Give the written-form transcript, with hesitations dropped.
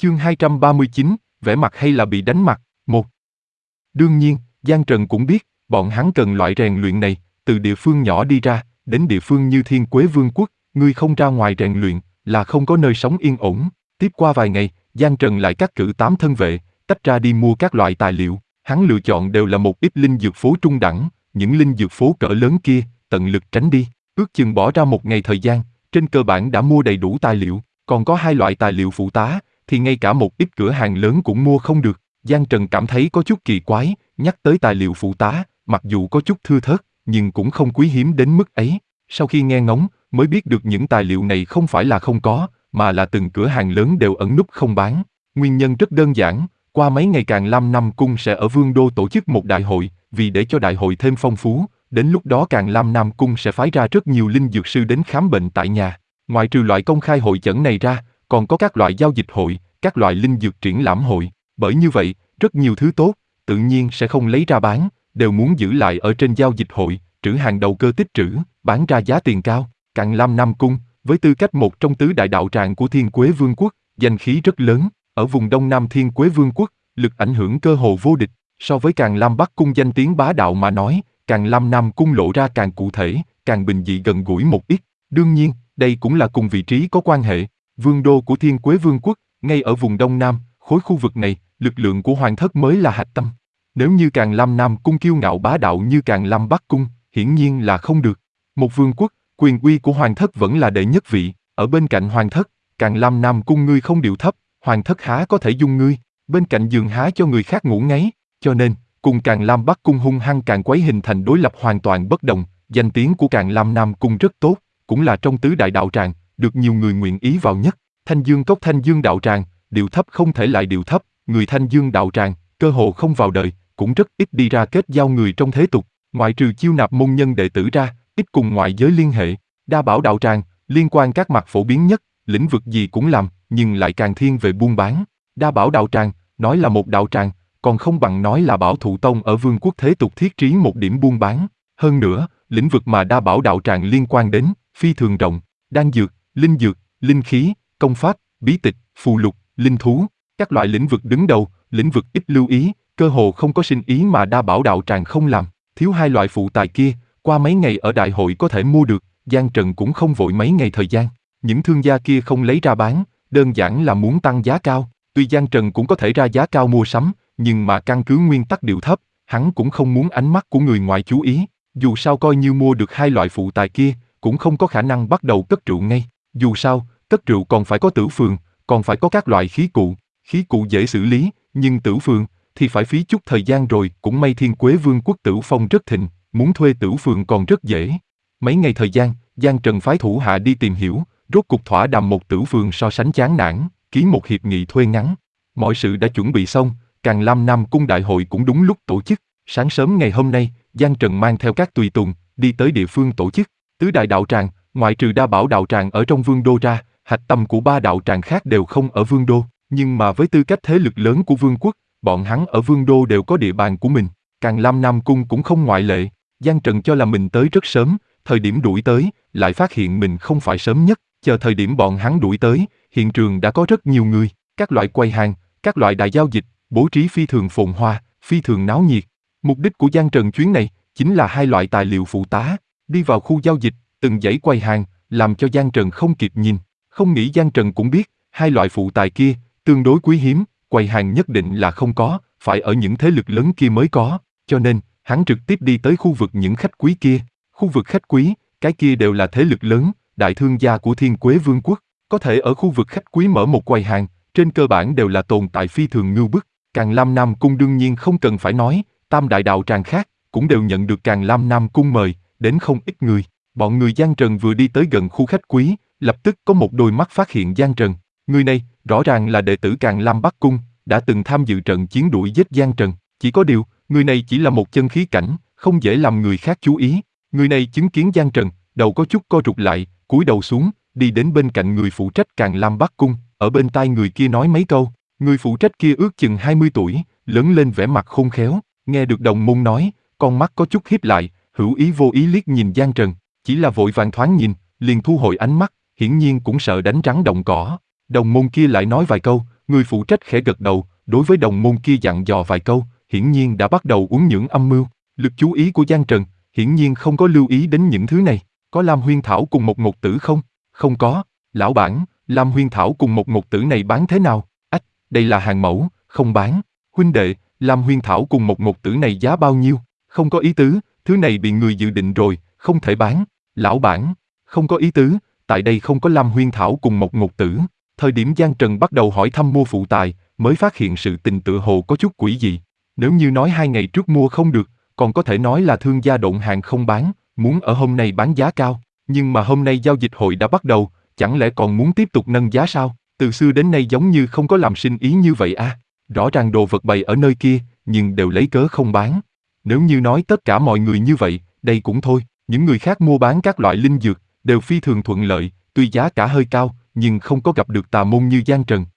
Chương 239, vẽ mặt hay là bị đánh mặt? 1. Đương nhiên, Giang Trần cũng biết, bọn hắn cần loại rèn luyện này, từ địa phương nhỏ đi ra, đến địa phương như Thiên Quế Vương quốc, ngươi không ra ngoài rèn luyện, là không có nơi sống yên ổn. Tiếp qua vài ngày, Giang Trần lại cắt cử 8 thân vệ, tách ra đi mua các loại tài liệu, hắn lựa chọn đều là một ít linh dược phố trung đẳng, những linh dược phố cỡ lớn kia, tận lực tránh đi, ước chừng bỏ ra một ngày thời gian, trên cơ bản đã mua đầy đủ tài liệu, còn có 2 loại tài liệu phụ tá, thì ngay cả một ít cửa hàng lớn cũng mua không được. Giang Trần cảm thấy có chút kỳ quái, nhắc tới tài liệu phụ tá, mặc dù có chút thưa thớt, nhưng cũng không quý hiếm đến mức ấy. Sau khi nghe ngóng, mới biết được những tài liệu này không phải là không có, mà là từng cửa hàng lớn đều ẩn núp không bán. Nguyên nhân rất đơn giản, qua mấy ngày Càn Lam Nam Cung sẽ ở Vương Đô tổ chức một đại hội, vì để cho đại hội thêm phong phú, đến lúc đó Càn Lam Nam Cung sẽ phái ra rất nhiều linh dược sư đến khám bệnh tại nhà. Ngoài trừ loại công khai hội chẩn này ra, còn có các loại giao dịch hội, các loại linh dược triển lãm hội. Bởi như vậy, rất nhiều thứ tốt, tự nhiên sẽ không lấy ra bán, đều muốn giữ lại ở trên giao dịch hội, trữ hàng đầu cơ tích trữ, bán ra giá tiền cao. Càn Lam Nam Cung, với tư cách một trong tứ đại đạo tràng của Thiên Quế Vương quốc, danh khí rất lớn, ở vùng Đông Nam Thiên Quế Vương quốc, lực ảnh hưởng cơ hồ vô địch. So với Càn Lam Bắc Cung danh tiếng bá đạo mà nói, Càn Lam Nam Cung lộ ra càng cụ thể, càng bình dị gần gũi một ít. Đương nhiên, đây cũng là cùng vị trí có quan hệ. Vương đô của Thiên Quế Vương quốc, ngay ở vùng Đông Nam, khối khu vực này, lực lượng của Hoàng thất mới là hạch tâm. Nếu như Càn Lam Nam Cung kiêu ngạo bá đạo như Càn Lam Bắc Cung, hiển nhiên là không được. Một vương quốc, quyền uy của Hoàng thất vẫn là đệ nhất vị, ở bên cạnh Hoàng thất, Càn Lam Nam Cung ngươi không điệu thấp, Hoàng thất há có thể dung ngươi, bên cạnh giường há cho người khác ngủ ngáy, cho nên, cùng Càn Lam Bắc Cung hung hăng càng quấy hình thành đối lập hoàn toàn bất đồng. Danh tiếng của Càn Lam Nam Cung rất tốt, cũng là trong tứ đại đạo tràng, được nhiều người nguyện ý vào nhất. Thanh Dương Cốc Thanh Dương đạo tràng, điệu thấp không thể lại điệu thấp, người Thanh Dương đạo tràng, cơ hồ không vào đời, cũng rất ít đi ra kết giao người trong thế tục, ngoại trừ chiêu nạp môn nhân đệ tử ra, ít cùng ngoại giới liên hệ. Đa Bảo đạo tràng, liên quan các mặt phổ biến nhất, lĩnh vực gì cũng làm, nhưng lại càng thiên về buôn bán. Đa Bảo đạo tràng, nói là một đạo tràng, còn không bằng nói là Bảo Thụ Tông ở vương quốc thế tục thiết trí một điểm buôn bán. Hơn nữa, lĩnh vực mà Đa Bảo đạo tràng liên quan đến, phi thường rộng, đan dược, linh khí, công pháp, bí tịch, phù lục, linh thú, các loại lĩnh vực đứng đầu, lĩnh vực ít lưu ý, cơ hồ không có sinh ý mà Đa Bảo đạo tràng không làm. Thiếu 2 loại phụ tài kia, qua mấy ngày ở đại hội có thể mua được, Giang Trần cũng không vội mấy ngày thời gian. Những thương gia kia không lấy ra bán, đơn giản là muốn tăng giá cao. Tuy Giang Trần cũng có thể ra giá cao mua sắm, nhưng mà căn cứ nguyên tắc điệu thấp, hắn cũng không muốn ánh mắt của người ngoài chú ý. Dù sao coi như mua được 2 loại phụ tài kia, cũng không có khả năng bắt đầu cất rượu ngay. Dù sao, cất rượu còn phải có tử phường, còn phải có các loại khí cụ dễ xử lý, nhưng tử phường thì phải phí chút thời gian rồi. Cũng may Thiên Quế Vương quốc tử phong rất thịnh, muốn thuê tử phường còn rất dễ. Mấy ngày thời gian, Giang Trần phái thủ hạ đi tìm hiểu, rốt cục thỏa đàm một tử phường so sánh chán nản, ký một hiệp nghị thuê ngắn. Mọi sự đã chuẩn bị xong, Càn Lam Nam Cung đại hội cũng đúng lúc tổ chức. Sáng sớm ngày hôm nay, Giang Trần mang theo các tùy tùng, đi tới địa phương tổ chức. Tứ đại đạo tràng, ngoại trừ Đa Bảo đạo tràng ở trong vương đô ra, hạch tâm của 3 đạo tràng khác đều không ở vương đô, nhưng mà với tư cách thế lực lớn của vương quốc, bọn hắn ở vương đô đều có địa bàn của mình. Càn Lam Nam Cung cũng không ngoại lệ. Giang Trần cho là mình tới rất sớm, thời điểm đuổi tới, lại phát hiện mình không phải sớm nhất. Chờ thời điểm bọn hắn đuổi tới, hiện trường đã có rất nhiều người, các loại quầy hàng, các loại đại giao dịch, bố trí phi thường phồn hoa, phi thường náo nhiệt. Mục đích của Giang Trần chuyến này, chính là 2 loại tài liệu phụ tá. Đi vào khu giao dịch, từng dãy quầy hàng, làm cho Giang Trần không kịp nhìn. Không nghĩ Giang Trần cũng biết, 2 loại phụ tài kia, tương đối quý hiếm, quầy hàng nhất định là không có, phải ở những thế lực lớn kia mới có. Cho nên, hắn trực tiếp đi tới khu vực những khách quý kia. Khu vực khách quý, cái kia đều là thế lực lớn, đại thương gia của Thiên Quế Vương quốc. Có thể ở khu vực khách quý mở một quầy hàng, trên cơ bản đều là tồn tại phi thường ngưu bức. Càn Lam Nam Cung đương nhiên không cần phải nói, 3 đại đạo tràng khác, cũng đều nhận được Càn Lam Nam Cung mời, đến không ít người. Bọn người Giang Trần vừa đi tới gần khu khách quý, lập tức có một đôi mắt phát hiện Giang Trần. Người này, rõ ràng là đệ tử Càn Lam Bắc Cung, đã từng tham dự trận chiến đuổi giết Giang Trần. Chỉ có điều, người này chỉ là một chân khí cảnh, không dễ làm người khác chú ý. Người này chứng kiến Giang Trần, đầu có chút co rụt lại, cúi đầu xuống, đi đến bên cạnh người phụ trách Càn Lam Bắc Cung, ở bên tai người kia nói mấy câu. Người phụ trách kia ước chừng 20 tuổi, lớn lên vẻ mặt khôn khéo, nghe được đồng môn nói, con mắt có chút híp lại, hữu ý vô ý liếc nhìn Giang Trần, chỉ là vội vàng thoáng nhìn, liền thu hồi ánh mắt, hiển nhiên cũng sợ đánh rắn động cỏ. Đồng môn kia lại nói vài câu, người phụ trách khẽ gật đầu, đối với đồng môn kia dặn dò vài câu, hiển nhiên đã bắt đầu uốn nhượng âm mưu. Lực chú ý của Giang Trần, hiển nhiên không có lưu ý đến những thứ này. Có Lam Huyên Thảo cùng một ngột tử không? Không có. Lão bản, Lam Huyên Thảo cùng một ngột tử này bán thế nào? Ách, đây là hàng mẫu, không bán. Huynh đệ, Lam Huyên Thảo cùng một ngột tử này giá bao nhiêu? Không có ý tứ, thứ này bị người dự định rồi, không thể bán. Lão bản, không có ý tứ, tại đây không có Lam Huyên Thảo cùng một ngột tử. Thời điểm Giang Trần bắt đầu hỏi thăm mua phụ tài, mới phát hiện sự tình tựa hồ có chút quỷ dị. Nếu như nói 2 ngày trước mua không được, còn có thể nói là thương gia độn hàng không bán, muốn ở hôm nay bán giá cao. Nhưng mà hôm nay giao dịch hội đã bắt đầu, chẳng lẽ còn muốn tiếp tục nâng giá sao? Từ xưa đến nay giống như không có làm sinh ý như vậy à? Rõ ràng đồ vật bày ở nơi kia, nhưng đều lấy cớ không bán. Nếu như nói tất cả mọi người như vậy, đây cũng thôi. Những người khác mua bán các loại linh dược, đều phi thường thuận lợi, tuy giá cả hơi cao, nhưng không có gặp được tà môn như Giang Trần,